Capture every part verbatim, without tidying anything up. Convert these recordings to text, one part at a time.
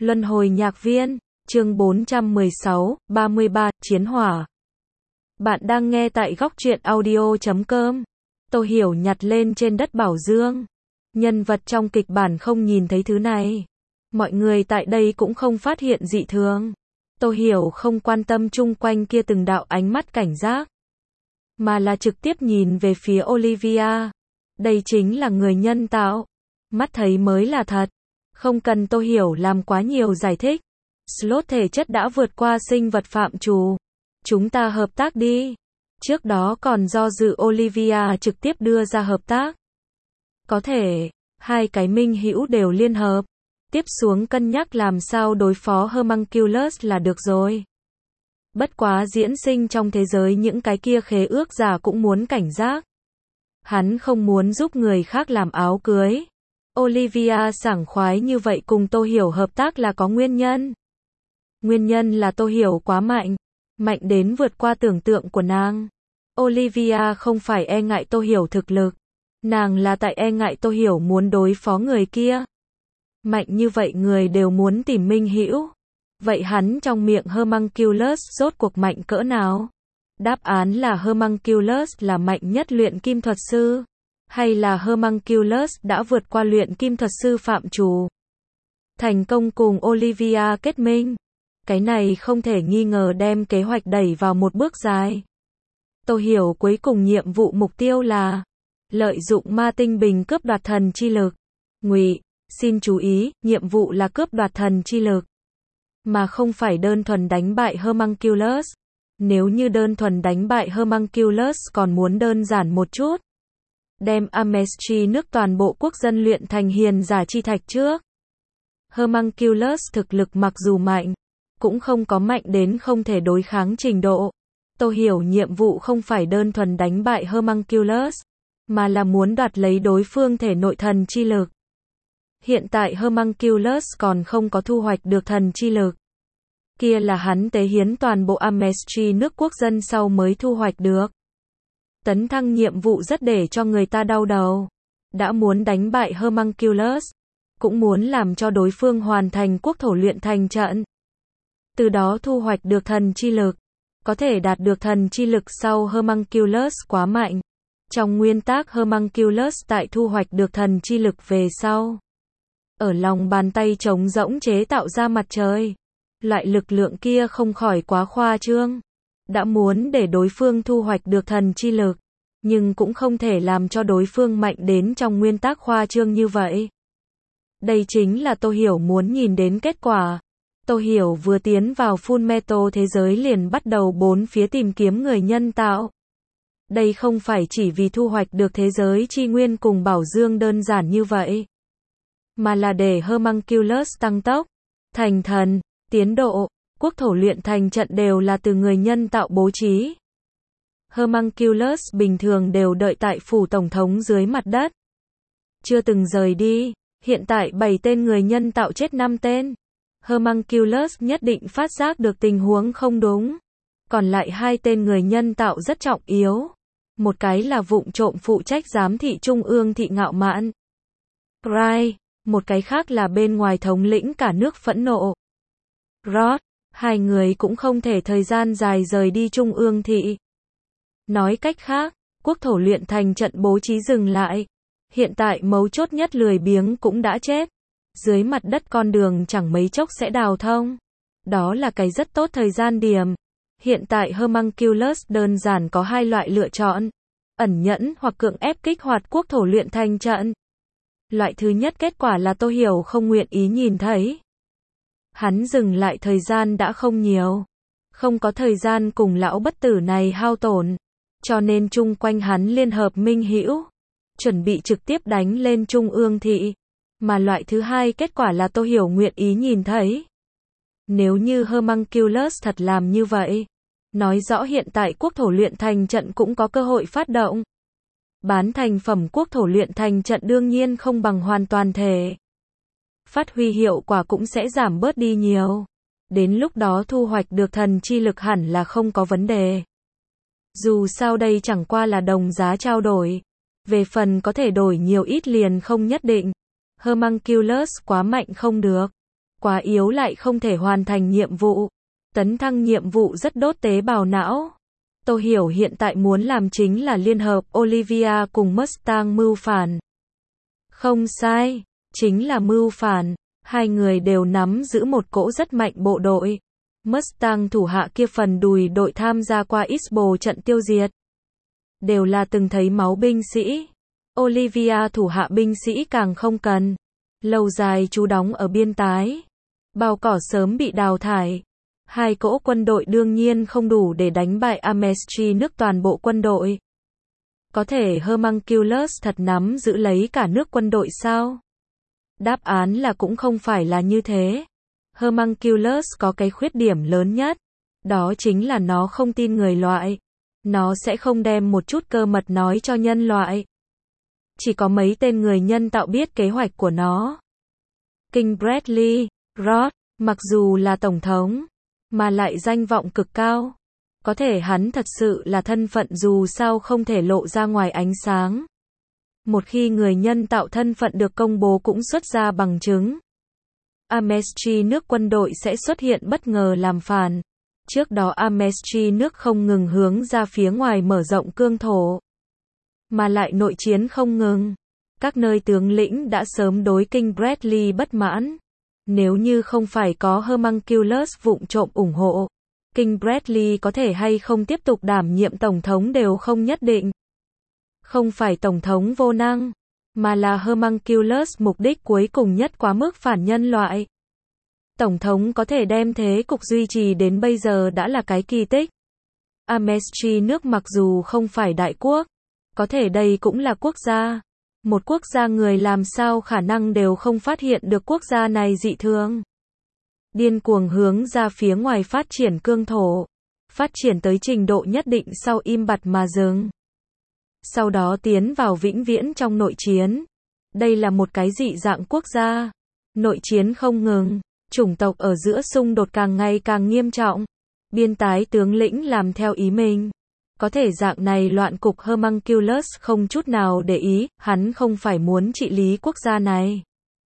Luân hồi nhạc viên, chương bốn trăm mười sáu, ba mươi ba, Chiến hỏa. Bạn đang nghe tại góc truyện audio chấm com. Tô Hiểu nhặt lên trên đất bảo dương. Nhân vật trong kịch bản không nhìn thấy thứ này. Mọi người tại đây cũng không phát hiện dị thường. Tô Hiểu không quan tâm chung quanh kia từng đạo ánh mắt cảnh giác, mà là trực tiếp nhìn về phía Olivia. Đây chính là người nhân tạo. Mắt thấy mới là thật. Không cần Tô Hiểu làm quá nhiều giải thích. Slot thể chất đã vượt qua sinh vật phạm trù. Chúng ta hợp tác đi. Trước đó còn do dự Olivia trực tiếp đưa ra hợp tác. Có thể, hai cái minh hữu đều liên hợp. Tiếp xuống cân nhắc làm sao đối phó Homunculus là được rồi. Bất quá diễn sinh trong thế giới những cái kia khế ước giả cũng muốn cảnh giác. Hắn không muốn giúp người khác làm áo cưới. Olivia sảng khoái như vậy cùng Tô Hiểu hợp tác là có nguyên nhân. Nguyên nhân là Tô Hiểu quá mạnh. Mạnh đến vượt qua tưởng tượng của nàng. Olivia không phải e ngại Tô Hiểu thực lực. Nàng là tại e ngại Tô Hiểu muốn đối phó người kia. Mạnh như vậy người đều muốn tìm minh hữu. Vậy hắn trong miệng Homunculus rốt cuộc mạnh cỡ nào? Đáp án là Homunculus là mạnh nhất luyện kim thuật sư. Hay là Homunculus đã vượt qua luyện kim thuật sư phạm trù. Thành công cùng Olivia kết minh. Cái này không thể nghi ngờ đem kế hoạch đẩy vào một bước dài. Tô Hiểu cuối cùng nhiệm vụ mục tiêu là lợi dụng ma tinh bình cướp đoạt thần chi lực. Ngụy, xin chú ý, nhiệm vụ là cướp đoạt thần chi lực, mà không phải đơn thuần đánh bại Homunculus. Nếu như đơn thuần đánh bại Homunculus còn muốn đơn giản một chút. Đem Amestri nước toàn bộ quốc dân luyện thành hiền giả chi thạch trước. Homunculus thực lực mặc dù mạnh, cũng không có mạnh đến không thể đối kháng trình độ. Tô Hiểu nhiệm vụ không phải đơn thuần đánh bại Homunculus, mà là muốn đoạt lấy đối phương thể nội thần chi lực. Hiện tại Homunculus còn không có thu hoạch được thần chi lực. Kia là hắn tế hiến toàn bộ Amestri nước quốc dân sau mới thu hoạch được. Tấn thăng nhiệm vụ rất để cho người ta đau đầu. Đã muốn đánh bại Homunculus, cũng muốn làm cho đối phương hoàn thành quốc thổ luyện thành trận. Từ đó thu hoạch được thần chi lực. Có thể đạt được thần chi lực sau Homunculus quá mạnh. Trong nguyên tắc Homunculus tại thu hoạch được thần chi lực về sau. Ở lòng bàn tay trống rỗng chế tạo ra mặt trời. Loại lực lượng kia không khỏi quá khoa trương. Đã muốn để đối phương thu hoạch được thần chi lực, nhưng cũng không thể làm cho đối phương mạnh đến trong nguyên tắc khoa trương như vậy. Đây chính là Tô Hiểu muốn nhìn đến kết quả. Tô Hiểu vừa tiến vào Fullmetal thế giới liền bắt đầu bốn phía tìm kiếm người nhân tạo. Đây không phải chỉ vì thu hoạch được thế giới chi nguyên cùng bảo dương đơn giản như vậy, mà là để Homunculus tăng tốc, thành thần, tiến độ, quốc thổ luyện thành trận đều là từ người nhân tạo bố trí. Homunculus bình thường đều đợi tại phủ tổng thống dưới mặt đất, chưa từng rời đi. Hiện tại bảy tên người nhân tạo chết năm tên. Homunculus nhất định phát giác được tình huống không đúng. Còn lại hai tên người nhân tạo rất trọng yếu. Một cái là vụng trộm phụ trách giám thị trung ương thị ngạo mạn, Cry. Một cái khác là bên ngoài thống lĩnh cả nước phẫn nộ, Rod. Hai người cũng không thể thời gian dài rời đi trung ương thị. Nói cách khác, quốc thổ luyện thành trận bố trí dừng lại. Hiện tại mấu chốt nhất lười biếng cũng đã chết. Dưới mặt đất con đường chẳng mấy chốc sẽ đào thông. Đó là cái rất tốt thời gian điểm. Hiện tại Homunculus đơn giản có hai loại lựa chọn. Ẩn nhẫn hoặc cưỡng ép kích hoạt quốc thổ luyện thành trận. Loại thứ nhất kết quả là Tô Hiểu không nguyện ý nhìn thấy. Hắn dừng lại thời gian đã không nhiều. Không có thời gian cùng lão bất tử này hao tổn. Cho nên chung quanh hắn liên hợp minh hữu. Chuẩn bị trực tiếp đánh lên trung ương thị. Mà loại thứ hai kết quả là Tô Hiểu nguyện ý nhìn thấy. Nếu như Homunculus thật làm như vậy, nói rõ hiện tại quốc thổ luyện thành trận cũng có cơ hội phát động. Bán thành phẩm quốc thổ luyện thành trận đương nhiên không bằng hoàn toàn thể. Phát huy hiệu quả cũng sẽ giảm bớt đi nhiều. Đến lúc đó thu hoạch được thần chi lực hẳn là không có vấn đề. Dù sao đây chẳng qua là đồng giá trao đổi. Về phần có thể đổi nhiều ít liền không nhất định. Homunculus quá mạnh không được. Quá yếu lại không thể hoàn thành nhiệm vụ. Tấn thăng nhiệm vụ rất đốt tế bào não. Tô Hiểu hiện tại muốn làm chính là liên hợp Olivia cùng Mustang mưu phản. Không sai, chính là mưu phản. Hai người đều nắm giữ một cỗ rất mạnh bộ đội. Mustang thủ hạ kia phần đùi đội tham gia qua X-Bo trận tiêu diệt. Đều là từng thấy máu binh sĩ. Olivia thủ hạ binh sĩ càng không cần. Lâu dài trú đóng ở biên tái. Bao cỏ sớm bị đào thải. Hai cỗ quân đội đương nhiên không đủ để đánh bại Amestri nước toàn bộ quân đội. Có thể Homunculus thật nắm giữ lấy cả nước quân đội sao? Đáp án là cũng không phải là như thế. Homunculus có cái khuyết điểm lớn nhất. Đó chính là nó không tin người loại. Nó sẽ không đem một chút cơ mật nói cho nhân loại. Chỉ có mấy tên người nhân tạo biết kế hoạch của nó. King Bradley, Roth, mặc dù là tổng thống, mà lại danh vọng cực cao. Có thể hắn thật sự là thân phận dù sao không thể lộ ra ngoài ánh sáng. Một khi người nhân tạo thân phận được công bố cũng xuất ra bằng chứng. Amestri nước quân đội sẽ xuất hiện bất ngờ làm phản. Trước đó Amestri nước không ngừng hướng ra phía ngoài mở rộng cương thổ. Mà lại nội chiến không ngừng. Các nơi tướng lĩnh đã sớm đối King Bradley bất mãn. Nếu như không phải có Homunculus vụng trộm ủng hộ, King Bradley có thể hay không tiếp tục đảm nhiệm tổng thống đều không nhất định. Không phải tổng thống vô năng, mà là Homunculus mục đích cuối cùng nhất quá mức phản nhân loại. Tổng thống có thể đem thế cục duy trì đến bây giờ đã là cái kỳ tích. Amestri nước mặc dù không phải đại quốc, có thể đây cũng là quốc gia. Một quốc gia người làm sao khả năng đều không phát hiện được quốc gia này dị thường. Điên cuồng hướng ra phía ngoài phát triển cương thổ. Phát triển tới trình độ nhất định sau im bặt mà dừng. Sau đó tiến vào vĩnh viễn trong nội chiến. Đây là một cái dị dạng quốc gia. Nội chiến không ngừng. Chủng tộc ở giữa xung đột càng ngày càng nghiêm trọng. Biên tái tướng lĩnh làm theo ý mình. Có thể dạng này loạn cục Homunculus không chút nào để ý, hắn không phải muốn trị lý quốc gia này,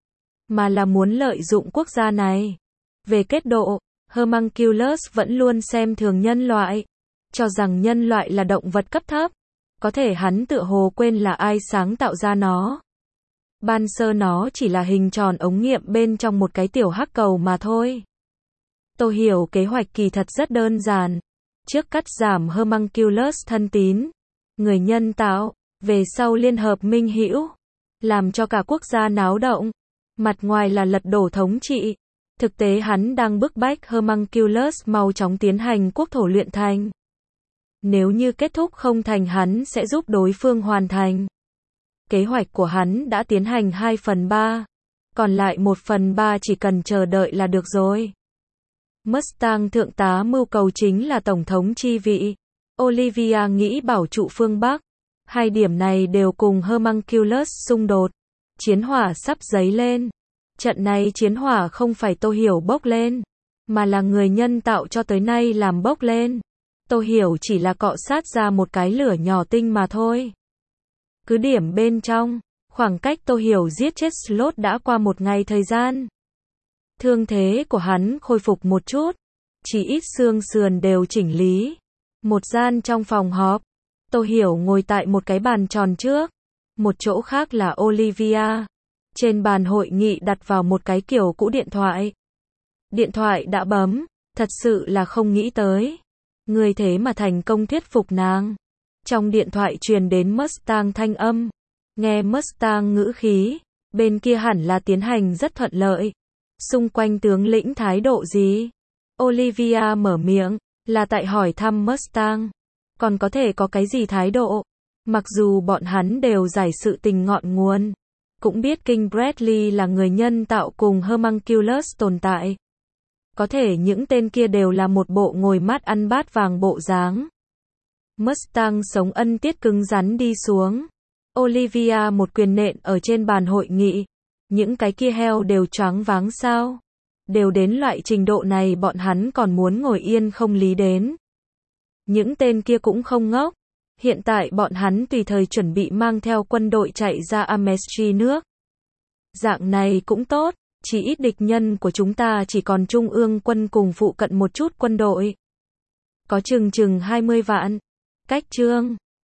mà là muốn lợi dụng quốc gia này. Về kết độ, Homunculus vẫn luôn xem thường nhân loại, cho rằng nhân loại là động vật cấp thấp. Có thể hắn tựa hồ quên là ai sáng tạo ra nó. Ban sơ nó chỉ là hình tròn ống nghiệm bên trong một cái tiểu hắc cầu mà thôi. Tô Hiểu kế hoạch kỳ thật rất đơn giản. Trước cắt giảm Homunculus thân tín, người nhân tạo, về sau liên hợp minh hữu, làm cho cả quốc gia náo động. Mặt ngoài là lật đổ thống trị, thực tế hắn đang bức bách Homunculus mau chóng tiến hành quốc thổ luyện thành. Nếu như kết thúc không thành hắn sẽ giúp đối phương hoàn thành. Kế hoạch của hắn đã tiến hành hai phần ba, còn lại một phần ba chỉ cần chờ đợi là được rồi. Mustang thượng tá mưu cầu chính là tổng thống chi vị. Olivia nghĩ bảo trụ phương Bắc. Hai điểm này đều cùng Homunculus xung đột. Chiến hỏa sắp dấy lên. Trận này chiến hỏa không phải Tô Hiểu bốc lên, mà là người nhân tạo cho tới nay làm bốc lên. Tô Hiểu chỉ là cọ sát ra một cái lửa nhỏ tinh mà thôi. Cứ điểm bên trong, khoảng cách Tô Hiểu giết chết Slot đã qua một ngày thời gian. Thương thế của hắn khôi phục một chút, chỉ ít xương sườn đều chỉnh lý. Một gian trong phòng họp, Tô Hiểu ngồi tại một cái bàn tròn trước, một chỗ khác là Olivia. Trên bàn hội nghị đặt vào một cái kiểu cũ điện thoại. Điện thoại đã bấm, thật sự là không nghĩ tới. Người thế mà thành công thuyết phục nàng. Trong điện thoại truyền đến Mustang thanh âm. Nghe Mustang ngữ khí, bên kia hẳn là tiến hành rất thuận lợi. Xung quanh tướng lĩnh thái độ gì? Olivia mở miệng, là tại hỏi thăm Mustang. Còn có thể có cái gì thái độ? Mặc dù bọn hắn đều giải sự tình ngọn nguồn, cũng biết King Bradley là người nhân tạo cùng Homunculus tồn tại. Có thể những tên kia đều là một bộ ngồi mát ăn bát vàng bộ dáng. Mustang sống ân tiết cứng rắn đi xuống. Olivia một quyền nện ở trên bàn hội nghị. Những cái kia heo đều choáng váng sao? Đều đến loại trình độ này bọn hắn còn muốn ngồi yên không lý đến. Những tên kia cũng không ngốc. Hiện tại bọn hắn tùy thời chuẩn bị mang theo quân đội chạy ra Amestri nước. Dạng này cũng tốt, Chỉ ít địch nhân của chúng ta chỉ còn trung ương quân cùng phụ cận một chút quân đội. Có chừng chừng hai mươi vạn. Cách chương